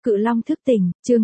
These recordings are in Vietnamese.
Cự Long thức tỉnh, chương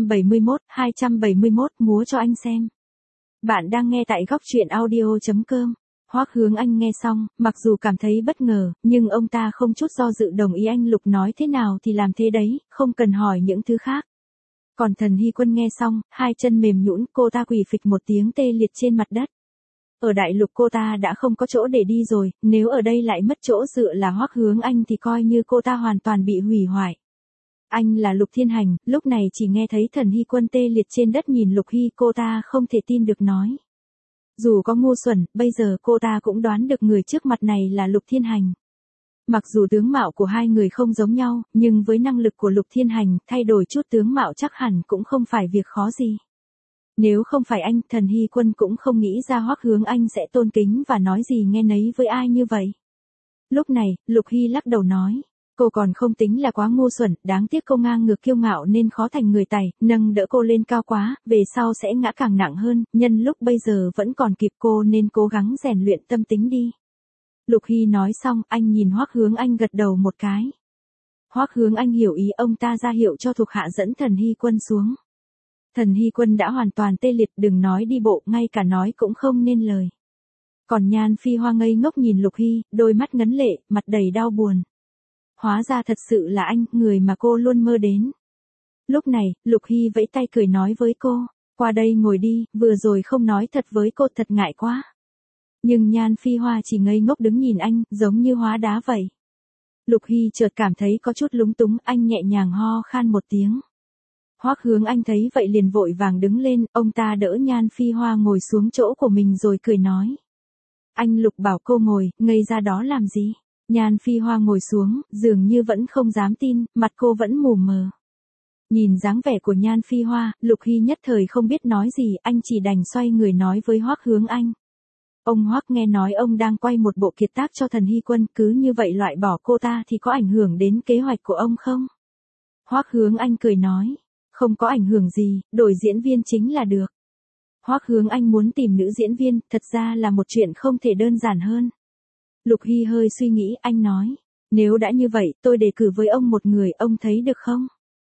271, múa cho anh xem. Bạn đang nghe tại góc truyện audio.com. Hoắc Hướng Anh nghe xong, mặc dù cảm thấy bất ngờ, nhưng ông ta không chút do dự đồng ý anh Lục nói thế nào thì làm thế đấy, không cần hỏi những thứ khác. Còn Thần Hy Quân nghe xong, hai chân mềm nhũn, cô ta quỳ phịch một tiếng tê liệt trên mặt đất. Ở Đại Lục cô ta đã không có chỗ để đi rồi, nếu ở đây lại mất chỗ dựa là Hoắc Hướng Anh thì coi như cô ta hoàn toàn bị hủy hoại. Anh là Lục Thiên Hành, lúc này chỉ nghe thấy Thần Hy Quân tê liệt trên đất nhìn Lục Hy, cô ta không thể tin được nói. Dù có ngu xuẩn, bây giờ cô ta cũng đoán được người trước mặt này là Lục Thiên Hành. Mặc dù tướng mạo của hai người không giống nhau, nhưng với năng lực của Lục Thiên Hành, thay đổi chút tướng mạo chắc hẳn cũng không phải việc khó gì. Nếu không phải anh, Thần Hy Quân cũng không nghĩ ra Hoắc Hướng Anh sẽ tôn kính và nói gì nghe nấy với ai như vậy. Lúc này, Lục Hy lắc đầu nói. Cô còn không tính là quá ngu xuẩn, đáng tiếc cô ngang ngược kiêu ngạo nên khó thành người tài, nâng đỡ cô lên cao quá, về sau sẽ ngã càng nặng hơn, nhân lúc bây giờ vẫn còn kịp cô nên cố gắng rèn luyện tâm tính đi. Lục Hy nói xong, anh nhìn Hoắc Hướng Anh gật đầu một cái. Hoắc Hướng Anh hiểu ý, ông ta ra hiệu cho thuộc hạ dẫn Thần Hy Quân xuống. Thần Hy Quân đã hoàn toàn tê liệt, đừng nói đi bộ, ngay cả nói cũng không nên lời. Còn Nhan Phi Hoa ngây ngốc nhìn Lục Hy, đôi mắt ngấn lệ, mặt đầy đau buồn. Hóa ra thật sự là anh, người mà cô luôn mơ đến. Lúc này, Lục Hy vẫy tay cười nói với cô, qua đây ngồi đi, vừa rồi không nói thật với cô thật ngại quá. Nhưng Nhan Phi Hoa chỉ ngây ngốc đứng nhìn anh, giống như hóa đá vậy. Lục Hy chợt cảm thấy có chút lúng túng, anh nhẹ nhàng ho khan một tiếng. Hoắc Hướng Anh thấy vậy liền vội vàng đứng lên, ông ta đỡ Nhan Phi Hoa ngồi xuống chỗ của mình rồi cười nói. Anh Lục bảo cô ngồi, ngây ra đó làm gì? Nhan Phi Hoa ngồi xuống, dường như vẫn không dám tin, mặt cô vẫn mù mờ. Nhìn dáng vẻ của Nhan Phi Hoa, Lục Hy nhất thời không biết nói gì, anh chỉ đành xoay người nói với Hoắc Hướng Anh. Ông Hoắc nghe nói ông đang quay một bộ kiệt tác cho Thần Hy Quân, cứ như vậy loại bỏ cô ta thì có ảnh hưởng đến kế hoạch của ông không? Hoắc Hướng Anh cười nói, không có ảnh hưởng gì, đổi diễn viên chính là được. Hoắc Hướng Anh muốn tìm nữ diễn viên, thật ra là một chuyện không thể đơn giản hơn. Lục Hy hơi suy nghĩ, anh nói, nếu đã như vậy, tôi đề cử với ông một người, ông thấy được không?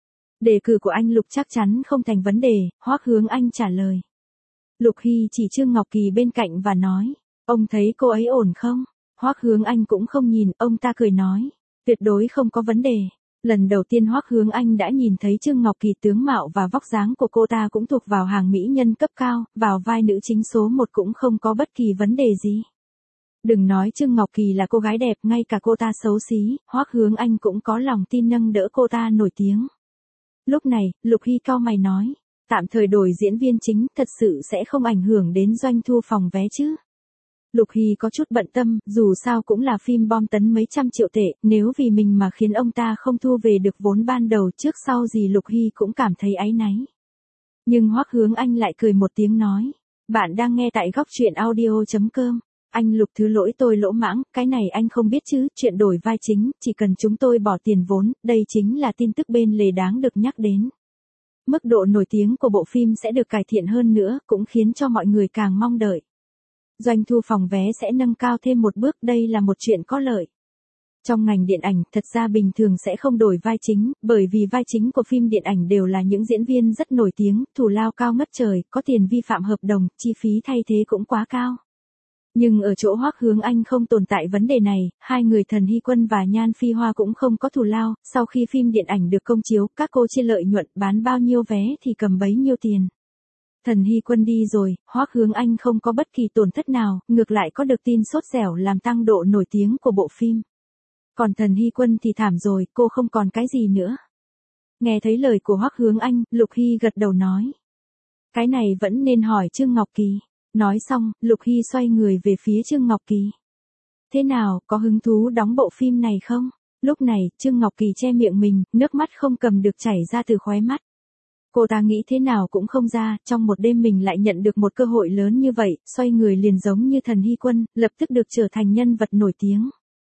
Đề cử của anh Lục chắc chắn không thành vấn đề, Hoắc Hướng Anh trả lời. Lục Hy chỉ Trương Ngọc Kỳ bên cạnh và nói, ông thấy cô ấy ổn không? Hoắc Hướng Anh cũng không nhìn, ông ta cười nói, tuyệt đối không có vấn đề. Lần đầu tiên Hoắc Hướng Anh đã nhìn thấy Trương Ngọc Kỳ, tướng mạo và vóc dáng của cô ta cũng thuộc vào hàng mỹ nhân cấp cao, vào vai nữ chính số 1 cũng không có bất kỳ vấn đề gì. Đừng nói Trương Ngọc Kỳ là cô gái đẹp, ngay cả cô ta xấu xí, Hoắc Hướng Anh cũng có lòng tin nâng đỡ cô ta nổi tiếng. Lúc này, Lục Hy cau mày nói, tạm thời đổi diễn viên chính, thật sự sẽ không ảnh hưởng đến doanh thu phòng vé chứ? Lục Hy có chút bận tâm, dù sao cũng là phim bom tấn mấy trăm triệu tệ, nếu vì mình mà khiến ông ta không thu về được vốn ban đầu, trước sau gì Lục Hy cũng cảm thấy áy náy. Nhưng Hoắc Hướng Anh lại cười một tiếng nói, bạn đang nghe tại góc truyện audio.com. Anh Lục thứ lỗi tôi lỗ mãng, cái này anh không biết chứ, chuyện đổi vai chính, chỉ cần chúng tôi bỏ tiền vốn, đây chính là tin tức bên lề đáng được nhắc đến. Mức độ nổi tiếng của bộ phim sẽ được cải thiện hơn nữa, cũng khiến cho mọi người càng mong đợi. Doanh thu phòng vé sẽ nâng cao thêm một bước, đây là một chuyện có lợi. Trong ngành điện ảnh, thật ra bình thường sẽ không đổi vai chính, bởi vì vai chính của phim điện ảnh đều là những diễn viên rất nổi tiếng, thù lao cao ngất trời, có tiền vi phạm hợp đồng, chi phí thay thế cũng quá cao. Nhưng ở chỗ Hoắc Hướng Anh không tồn tại vấn đề này, hai người Thần Hy Quân và Nhan Phi Hoa cũng không có thù lao, sau khi phim điện ảnh được công chiếu, các cô chia lợi nhuận, bán bao nhiêu vé thì cầm bấy nhiêu tiền. Thần Hy Quân đi rồi, Hoắc Hướng Anh không có bất kỳ tổn thất nào, ngược lại có được tin sốt dẻo làm tăng độ nổi tiếng của bộ phim. Còn Thần Hy Quân thì thảm rồi, cô không còn cái gì nữa. Nghe thấy lời của Hoắc Hướng Anh, Lục Hy gật đầu nói. Cái này vẫn nên hỏi Trương Ngọc Kỳ. Nói xong, Lục Hy xoay người về phía Trương Ngọc Kỳ. Thế nào, có hứng thú đóng bộ phim này không? Lúc này, Trương Ngọc Kỳ che miệng mình, nước mắt không cầm được chảy ra từ khóe mắt. Cô ta nghĩ thế nào cũng không ra, trong một đêm mình lại nhận được một cơ hội lớn như vậy, xoay người liền giống như Thần Hy Quân, lập tức được trở thành nhân vật nổi tiếng.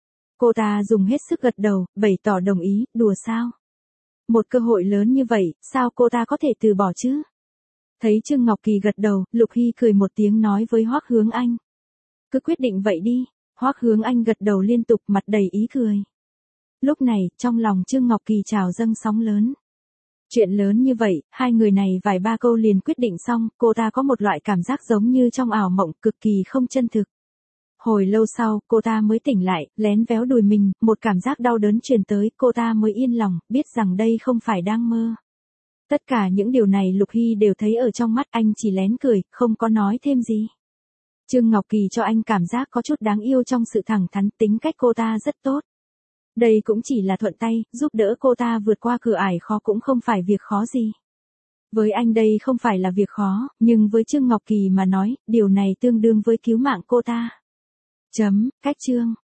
Cô ta dùng hết sức gật đầu, bày tỏ đồng ý, đùa sao? Một cơ hội lớn như vậy, sao cô ta có thể từ bỏ chứ? Thấy Trương Ngọc Kỳ gật đầu, Lục Hy cười một tiếng nói với Hoắc Hướng Anh. Cứ quyết định vậy đi. Hoắc Hướng Anh gật đầu liên tục, mặt đầy ý cười. Lúc này, trong lòng Trương Ngọc Kỳ trào dâng sóng lớn. Chuyện lớn như vậy, hai người này vài ba câu liền quyết định xong, cô ta có một loại cảm giác giống như trong ảo mộng, cực kỳ không chân thực. Hồi lâu sau, cô ta mới tỉnh lại, lén véo đùi mình, một cảm giác đau đớn truyền tới, cô ta mới yên lòng, biết rằng đây không phải đang mơ. Tất cả những điều này Lục Hy đều thấy ở trong mắt, anh chỉ lén cười, không có nói thêm gì. Trương Ngọc Kỳ cho anh cảm giác có chút đáng yêu trong sự thẳng thắn, tính cách cô ta rất tốt. Đây cũng chỉ là thuận tay, giúp đỡ cô ta vượt qua cửa ải khó cũng không phải việc khó gì. Với anh đây không phải là việc khó, nhưng với Trương Ngọc Kỳ mà nói, điều này tương đương với cứu mạng cô ta. Cách chương